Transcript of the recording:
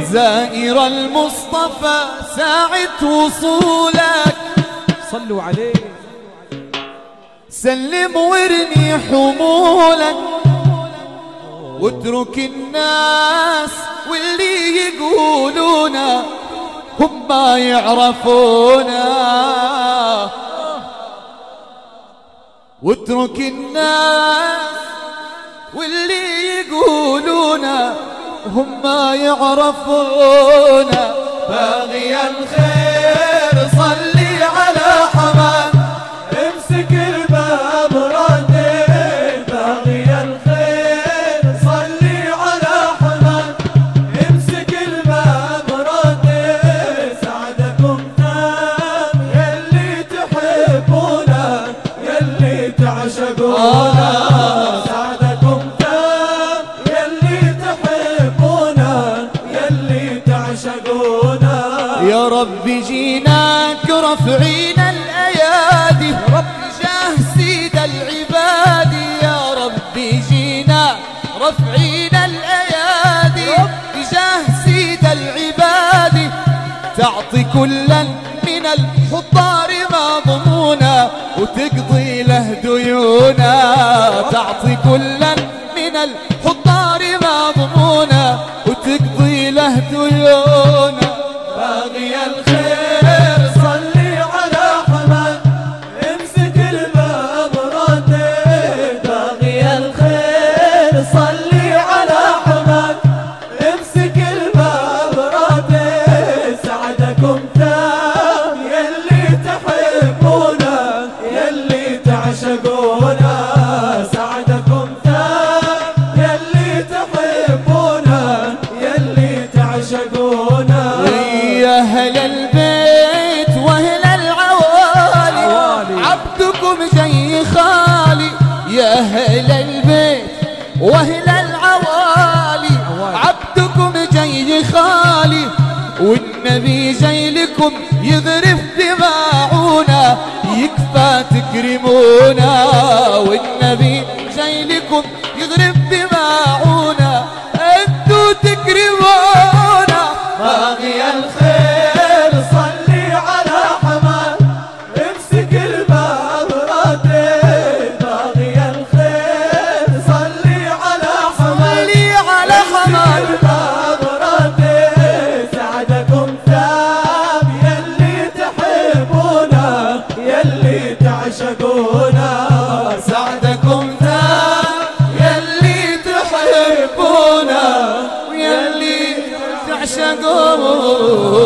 زائر المصطفى ساعة وصولك صلوا عليه. سلم وارمي حمولك واترك الناس واللي يقولونا هم ما يعرفونا. واترك الناس واللي يقولونا هم ما يعرفونا. باغي الخير صلي على حماد امسك الباب ردي. باغي الخير صلي على حماد امسك الباب ردي. سعدكم تام يلي تحبونا يلي تعشقونا. سعدكم تام يلي تحبونا يلي تعشقونا. يا رب جيناك رفعينا الأيادي يا رب جاه سيد العباد. يا رب جينا رفعينا الأيادي بجاه سيد العباد. تعطي كلا من الحضار مضمونا وتقضي له ديونا. تعطي كلا من الحضار مضمونا وتقضي له ديونا. باغي الخير صلي على حماد امسك الباب ردي. باغي الخير صلي على حماد امسك الباب ردي. سعدكم تام يلي تحبونا يلي تعشقونا. سعدكم تام يلي تحبونا يلي تعشقونا. يا أهل البيت وأهل العوالي عبدكم جاي خالي. يا أهل البيت وأهل العوالي عبدكم جاي خالي. والنبي جاي لكم يذرف دماعنا يكفى تكرمونا. والنبي جاي لكم يذرف دماعنا انتو تكرمونا. باغي الخير صلي على حماد امسك الباب ردي. باغي الخير صلي على حماد امسك الباب ردي. سعدكم تام يلي تحبونا يلي تعشقونا. سعدكم تام يلي تحبونا ويلي تعشقونا.